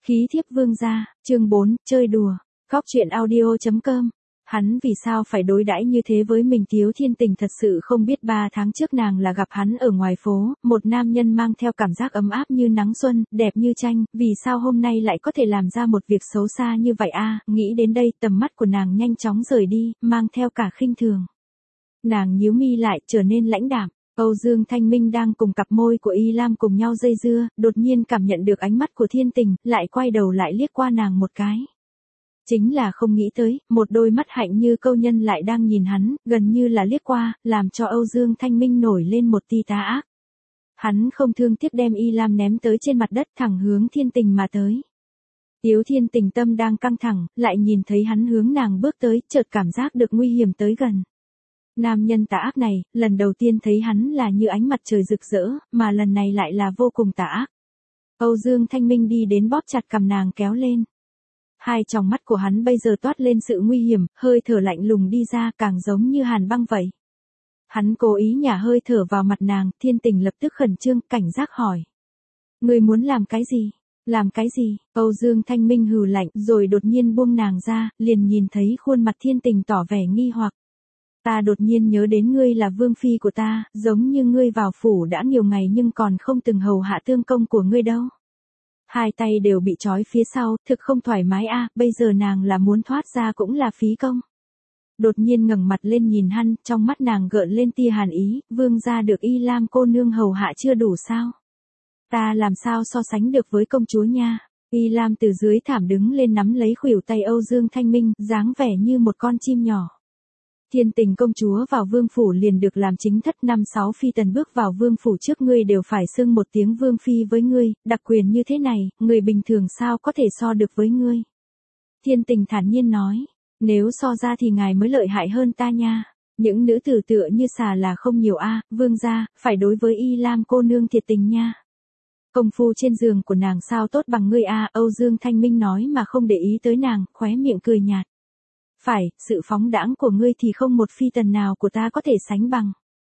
Khí thiếp vương gia, chương 4, chơi đùa. Góc truyện audio.com. Hắn vì sao phải đối đãi như thế với mình? Tiếu Thiên Tình thật sự không biết 3 tháng trước nàng là gặp hắn ở ngoài phố, một nam nhân mang theo cảm giác ấm áp như nắng xuân, đẹp như tranh, vì sao hôm nay lại có thể làm ra một việc xấu xa như vậy a? Nghĩ đến đây tầm mắt của nàng nhanh chóng rời đi, mang theo cả khinh thường. Nàng nhíu mi lại, trở nên lãnh đạm. Âu Dương Thanh Minh đang cùng cặp môi của Y Lam cùng nhau dây dưa, đột nhiên cảm nhận được ánh mắt của Thiên Tình, lại quay đầu lại liếc qua nàng một cái. Chính là không nghĩ tới, một đôi mắt hạnh như câu nhân lại đang nhìn hắn, gần như là liếc qua, làm cho Âu Dương Thanh Minh nổi lên một tia tà ác. Hắn không thương tiếc đem Y Lam ném tới trên mặt đất thẳng hướng Thiên Tình mà tới. Tiếu Thiên Tình tâm đang căng thẳng, lại nhìn thấy hắn hướng nàng bước tới, chợt cảm giác được nguy hiểm tới gần. Nam nhân tà ác này, lần đầu tiên thấy hắn là như ánh mặt trời rực rỡ, mà lần này lại là vô cùng tà ác. Âu Dương Thanh Minh đi đến bóp chặt cầm nàng kéo lên. Hai tròng mắt của hắn bây giờ toát lên sự nguy hiểm, hơi thở lạnh lùng đi ra càng giống như hàn băng vậy. Hắn cố ý nhả hơi thở vào mặt nàng, Thiên Tình lập tức khẩn trương, cảnh giác hỏi. Ngươi muốn làm cái gì? Làm cái gì? Âu Dương Thanh Minh hừ lạnh rồi đột nhiên buông nàng ra, liền nhìn thấy khuôn mặt Thiên Tình tỏ vẻ nghi hoặc. Ta đột nhiên nhớ đến ngươi là vương phi của ta, giống như ngươi vào phủ đã nhiều ngày nhưng còn không từng hầu hạ tương công của ngươi đâu. Hai tay đều bị trói phía sau, thực không thoải mái a, bây giờ nàng là muốn thoát ra cũng là phí công. Đột nhiên ngẩng mặt lên nhìn hắn, trong mắt nàng gợn lên tia hàn ý, vương gia được Y Lam cô nương hầu hạ chưa đủ sao? Ta làm sao so sánh được với công chúa nha? Y Lam từ dưới thảm đứng lên nắm lấy khuỷu tay Âu Dương Thanh Minh, dáng vẻ như một con chim nhỏ. Thiên Tình công chúa vào vương phủ liền được làm chính thất, 5-6 phi tần bước vào vương phủ trước ngươi đều phải xưng một tiếng vương phi với ngươi, đặc quyền như thế này, người bình thường sao có thể so được với ngươi. Thiên Tình thản nhiên nói, nếu so ra thì ngài mới lợi hại hơn ta nha. Những nữ tử tựa như xà là không nhiều a, vương gia, phải đối với Y Lam cô nương thiệt tình nha. Công phu trên giường của nàng sao tốt bằng ngươi a, Âu Dương Thanh Minh nói mà không để ý tới nàng, khóe miệng cười nhạt. Phải, sự phóng đãng của ngươi thì không một phi tần nào của ta có thể sánh bằng.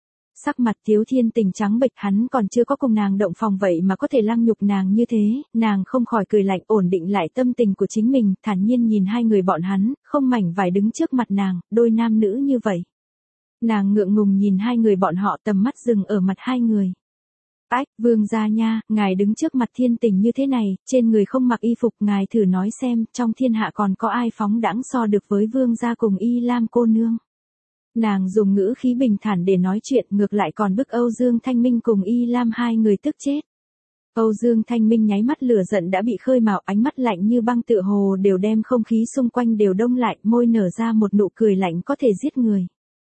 Sắc mặt Tiếu Thiên Tình trắng bệch, hắn còn chưa có cùng nàng động phòng vậy mà có thể lăng nhục nàng như thế, nàng không khỏi cười lạnh, ổn định lại tâm tình của chính mình, thản nhiên nhìn hai người bọn hắn, không mảnh vải đứng trước mặt nàng, đôi nam nữ như vậy. Nàng ngượng ngùng nhìn hai người bọn họ, tầm mắt dừng ở mặt hai người. Ách, vương gia nha, ngài đứng trước mặt Thiên Tình như thế này, trên người không mặc y phục, ngài thử nói xem, trong thiên hạ còn có ai phóng đãng so được với vương gia cùng Y Lam cô nương. Nàng dùng ngữ khí bình thản để nói chuyện, ngược lại còn bức Âu Dương Thanh Minh cùng Y Lam hai người tức chết. Âu Dương Thanh Minh nháy mắt lửa giận đã bị khơi mào, ánh mắt lạnh như băng tựa hồ đều đem không khí xung quanh đều đông lại, môi nở ra một nụ cười lạnh có thể giết người.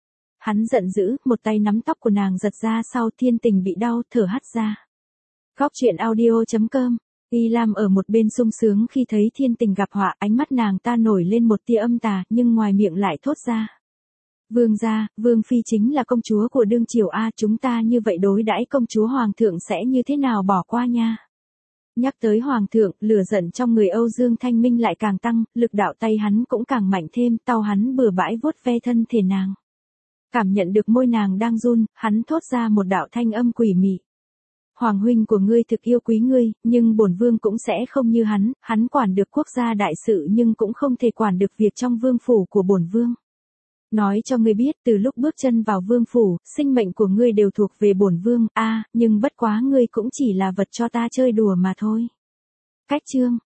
Hắn giận dữ, một tay nắm tóc của nàng giật ra sau, Thiên Tình bị đau, thở hắt ra. Góc truyện audio.com. Y Lam ở một bên sung sướng khi thấy Thiên Tình gặp họa, ánh mắt nàng ta nổi lên một tia âm tà, nhưng ngoài miệng lại thốt ra. Vương gia, vương phi chính là công chúa của đương triều a, chúng ta như vậy đối đãi công chúa hoàng thượng sẽ như thế nào bỏ qua nha. Nhắc tới hoàng thượng, lửa giận trong người Âu Dương Thanh Minh lại càng tăng, lực đạo tay hắn cũng càng mạnh thêm, tao hắn bừa bãi vuốt ve thân thể nàng. Cảm nhận được môi nàng đang run, hắn thốt ra một đạo thanh âm quỷ mị. Hoàng huynh của ngươi thực yêu quý ngươi, nhưng bổn vương cũng sẽ không như hắn quản được quốc gia đại sự nhưng cũng không thể quản được việc trong vương phủ của bổn vương. Nói cho ngươi biết, từ lúc bước chân vào vương phủ, sinh mệnh của ngươi đều thuộc về bổn vương, nhưng bất quá ngươi cũng chỉ là vật cho ta chơi đùa mà thôi. Cách chương.